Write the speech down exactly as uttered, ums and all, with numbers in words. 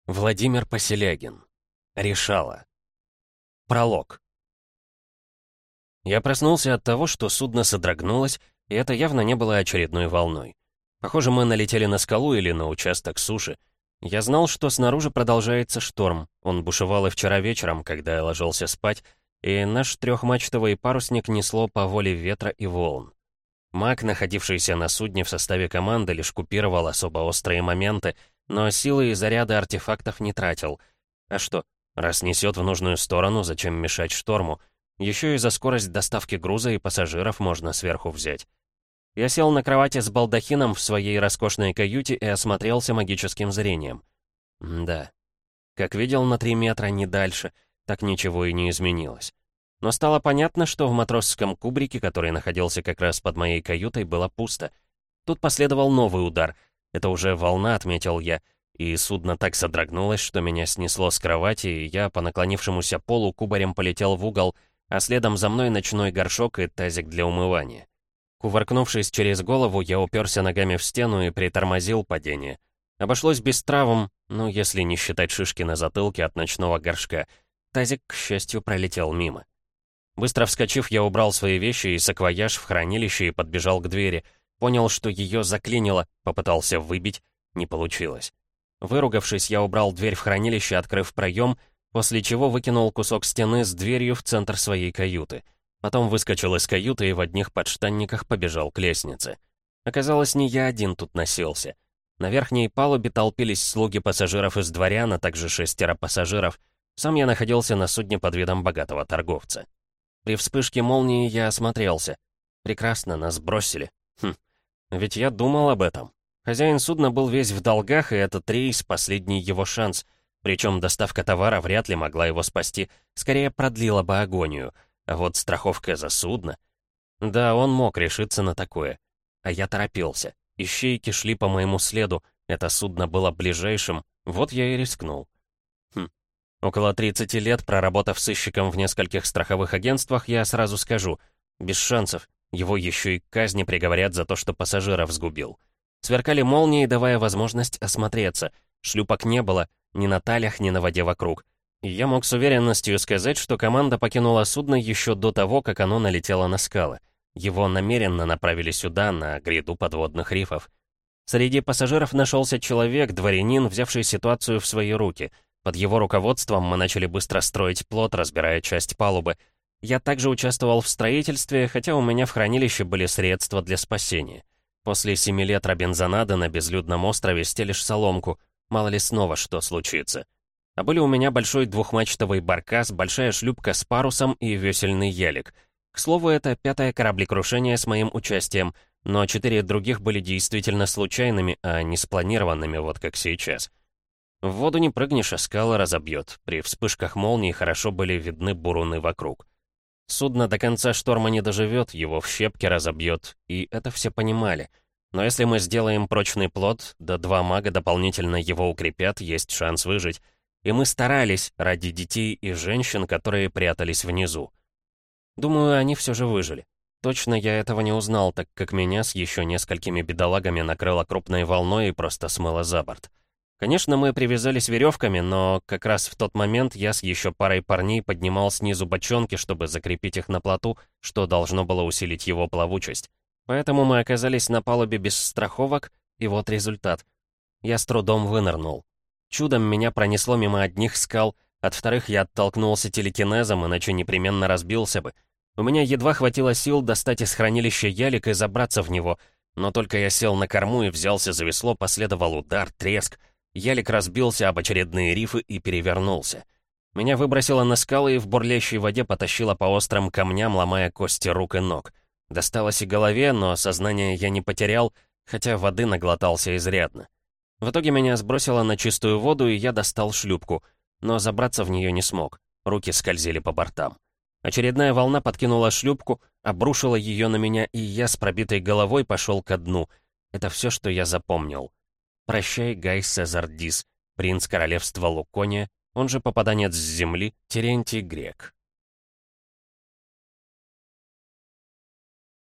Владимир Поселягин. Решала. Пролог. Я проснулся от того, что судно содрогнулось, и это явно не было очередной волной. Похоже, мы налетели на скалу или на участок суши. Я знал, что снаружи продолжается шторм. Он бушевал и вчера вечером, когда я ложился спать, и наш трехмачтовый парусник несло по воле ветра и волн. Маг, находившийся на судне в составе команды, лишь купировал особо острые моменты, но силы и заряды артефактов не тратил. А что, раз несет в нужную сторону, зачем мешать шторму? Еще и за скорость доставки груза и пассажиров можно сверху взять. Я сел на кровати с балдахином в своей роскошной каюте и осмотрелся магическим зрением. Да, как видел на три метра, не дальше, так ничего и не изменилось. Но стало понятно, что в матросском кубрике, который находился как раз под моей каютой, было пусто. Тут последовал новый удар. Это уже волна, отметил я, и судно так содрогнулось, что меня снесло с кровати, и я по наклонившемуся полу кубарем полетел в угол, а следом за мной ночной горшок и тазик для умывания. Кувыркнувшись через голову, я уперся ногами в стену и притормозил падение. Обошлось без травм, ну, если не считать шишки на затылке от ночного горшка. Тазик, к счастью, пролетел мимо. Быстро вскочив, я убрал свои вещи и саквояж в хранилище и подбежал к двери. Понял, что ее заклинило, попытался выбить, не получилось. Выругавшись, я убрал дверь в хранилище, открыв проем, после чего выкинул кусок стены с дверью в центр своей каюты. Потом выскочил из каюты и в одних подштанниках побежал к лестнице. Оказалось, не я один тут носился. На верхней палубе толпились слуги пассажиров из дворян, а также шестеро пассажиров. Сам я находился на судне под видом богатого торговца. При вспышке молнии я осмотрелся. Прекрасно, нас бросили. Хм, ведь я думал об этом. Хозяин судна был весь в долгах, и этот рейс — последний его шанс. Причем доставка товара вряд ли могла его спасти, скорее продлила бы агонию. А вот страховка за судно... Да, он мог решиться на такое. А я торопился. Ищейки шли по моему следу, это судно было ближайшим, вот я и рискнул. Хм. Около тридцати лет, проработав сыщиком в нескольких страховых агентствах, я сразу скажу, без шансов. Его еще и к казни приговорят за то, что пассажиров сгубил. Сверкали молнии, давая возможность осмотреться. Шлюпок не было, ни на талях, ни на воде вокруг. И я мог с уверенностью сказать, что команда покинула судно еще до того, как оно налетело на скалы. Его намеренно направили сюда, на гряду подводных рифов. Среди пассажиров нашелся человек, дворянин, взявший ситуацию в свои руки. Под его руководством мы начали быстро строить плот, разбирая часть палубы. Я также участвовал в строительстве, хотя у меня в хранилище были средства для спасения. После семи лет робинзонады на безлюдном острове стелишь соломку, мало ли снова что случится. А были у меня большой двухмачтовый баркас, большая шлюпка с парусом и весельный ялик. К слову, это пятое кораблекрушение с моим участием, но четыре других были действительно случайными, а не спланированными, вот как сейчас. В воду не прыгнешь, а скалы разобьет. При вспышках молний хорошо были видны буруны вокруг. Судно до конца шторма не доживет, его в щепки разобьет, и это все понимали. Но если мы сделаем прочный плот, да два мага дополнительно его укрепят, есть шанс выжить. И мы старались ради детей и женщин, которые прятались внизу. Думаю, они все же выжили. Точно я этого не узнал, так как меня с еще несколькими бедолагами накрыло крупной волной и просто смыло за борт. Конечно, мы привязались веревками, но как раз в тот момент я с еще парой парней поднимал снизу бочонки, чтобы закрепить их на плоту, что должно было усилить его плавучесть. Поэтому мы оказались на палубе без страховок, и вот результат. Я с трудом вынырнул. Чудом меня пронесло мимо одних скал, от вторых я оттолкнулся телекинезом, иначе непременно разбился бы. У меня едва хватило сил достать из хранилища ялик и забраться в него, но только я сел на корму и взялся за весло, последовал удар, треск. Ялик разбился об очередные рифы и перевернулся. Меня выбросило на скалы и в бурлящей воде потащило по острым камням, ломая кости рук и ног. Досталось и голове, но сознание я не потерял, хотя воды наглотался изрядно. В итоге меня сбросило на чистую воду, и я достал шлюпку, но забраться в нее не смог. Руки скользили по бортам. Очередная волна подкинула шлюпку, обрушила ее на меня, и я с пробитой головой пошел ко дну. Это все, что я запомнил. Прощай, Гай Сезар Дис, принц королевства Лукония, он же попаданец с земли, Терентий Грек.